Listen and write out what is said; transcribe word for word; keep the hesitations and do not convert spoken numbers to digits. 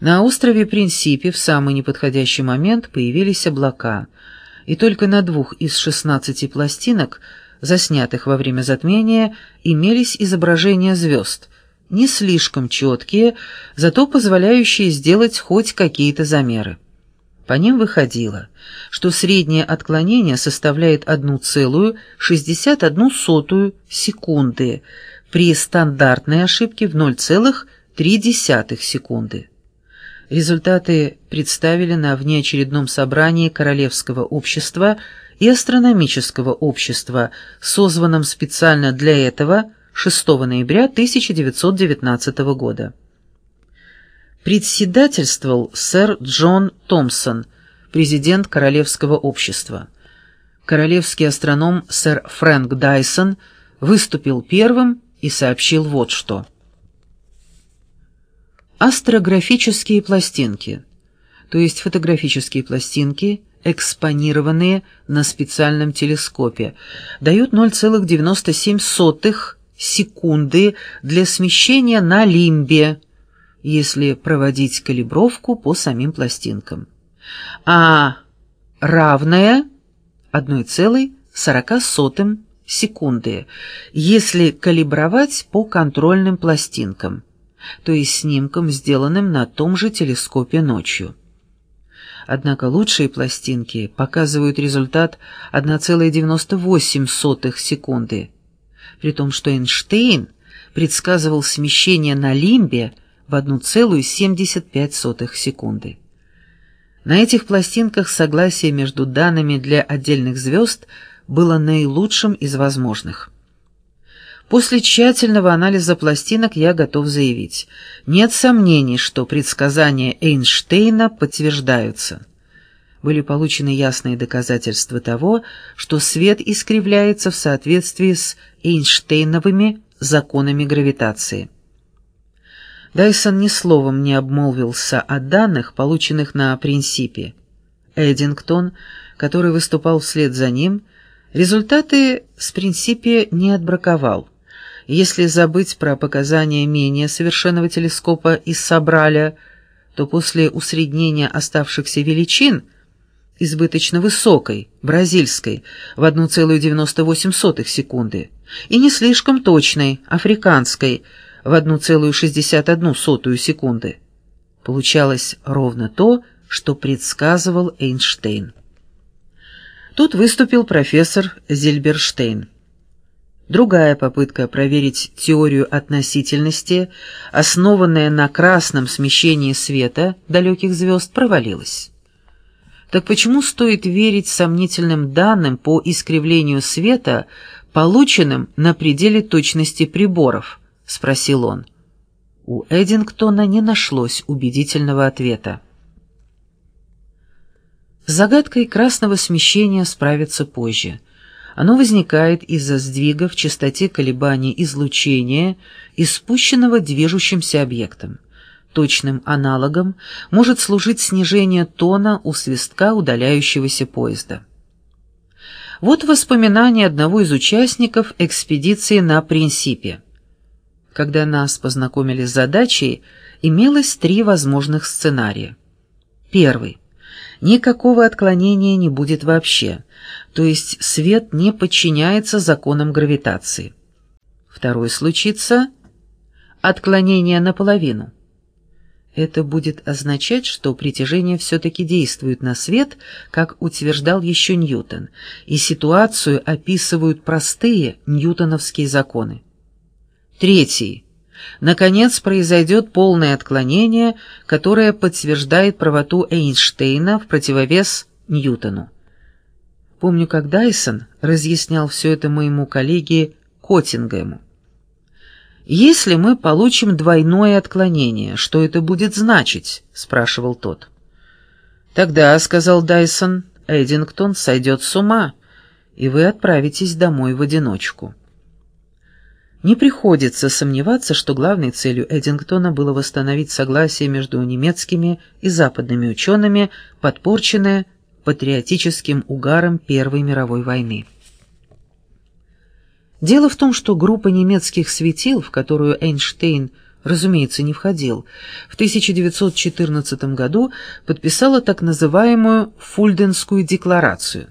На острове Принсипи в самый неподходящий момент появились облака, и только на двух из шестнадцати пластинок, заснятых во время затмения, имелись изображения звезд, не слишком четкие, зато позволяющие сделать хоть какие-то замеры. По ним выходило, что среднее отклонение составляет одна целая шестьдесят одна сотая секунды при стандартной ошибке в ноль целых три десятых секунды. Результаты представили на внеочередном собрании Королевского общества и Астрономического общества, созванном специально для этого шестого ноября тысяча девятьсот девятнадцатого года. Председательствовал сэр Джон Томпсон, президент Королевского общества. Королевский астроном сэр Фрэнк Дайсон выступил первым и сообщил вот что. Астрографические пластинки, то есть фотографические пластинки, экспонированные на специальном телескопе, дают ноль целых девяносто семь сотых секунды для смещения на лимбе, если проводить калибровку по самим пластинкам, а равное одной целой сорока сотым секунды, если калибровать по контрольным пластинкам, то есть снимкам, сделанным на том же телескопе ночью. Однако лучшие пластинки показывают результат одна целая девяносто восемь сотых секунды, при том, что Эйнштейн предсказывал смещение на лимбе в одна целая семьдесят пять сотых секунды. На этих пластинках согласие между данными для отдельных звезд было наилучшим из возможных. После тщательного анализа пластинок я готов заявить, нет сомнений, что предсказания Эйнштейна подтверждаются. Были получены ясные доказательства того, что свет искривляется в соответствии с Эйнштейновыми законами гравитации. Дайсон ни словом не обмолвился о данных, полученных на Принсипи. Эддингтон, который выступал вслед за ним, результаты с Принсипи не отбраковал. Если забыть про показания менее совершенного телескопа из Собраля, то после усреднения оставшихся величин, избыточно высокой, бразильской, в одна целая девяносто восемь сотых секунды, и не слишком точной, африканской, в одна целая шестьдесят одну сотую секунды, получалось ровно то, что предсказывал Эйнштейн. Тут выступил профессор Зильберштейн. Другая попытка проверить теорию относительности, основанная на красном смещении света далеких звезд, провалилась. Так почему стоит верить сомнительным данным по искривлению света, полученным на пределе точности приборов? — спросил он. У Эддингтона не нашлось убедительного ответа. С загадкой красного смещения справиться позже. Оно возникает из-за сдвига в частоте колебаний излучения, испущенного движущимся объектом. Точным аналогом может служить снижение тона у свистка удаляющегося поезда. Вот воспоминания одного из участников экспедиции на Принсипи. Когда нас познакомили с задачей, имелось три возможных сценария. Первый. Никакого отклонения не будет вообще, то есть свет не подчиняется законам гравитации. Второй случится отклонение наполовину. Это будет означать, что притяжение все-таки действует на свет, как утверждал еще Ньютон, и ситуацию описывают простые ньютоновские законы. Третий. Наконец, произойдет полное отклонение, которое подтверждает правоту Эйнштейна в противовес Ньютону. Помню, как Дайсон разъяснял все это моему коллеге Коттингему. «Если мы получим двойное отклонение, что это будет значить?» — спрашивал тот. «Тогда, — сказал Дайсон, — Эддингтон сойдет с ума, и вы отправитесь домой в одиночку». Не приходится сомневаться, что главной целью Эддингтона было восстановить согласие между немецкими и западными учеными, подпорченное патриотическим угаром Первой мировой войны. Дело в том, что группа немецких светил, в которую Эйнштейн разумеется, не входил, в тысяча девятьсот четырнадцатом году подписала так называемую Фульденскую декларацию.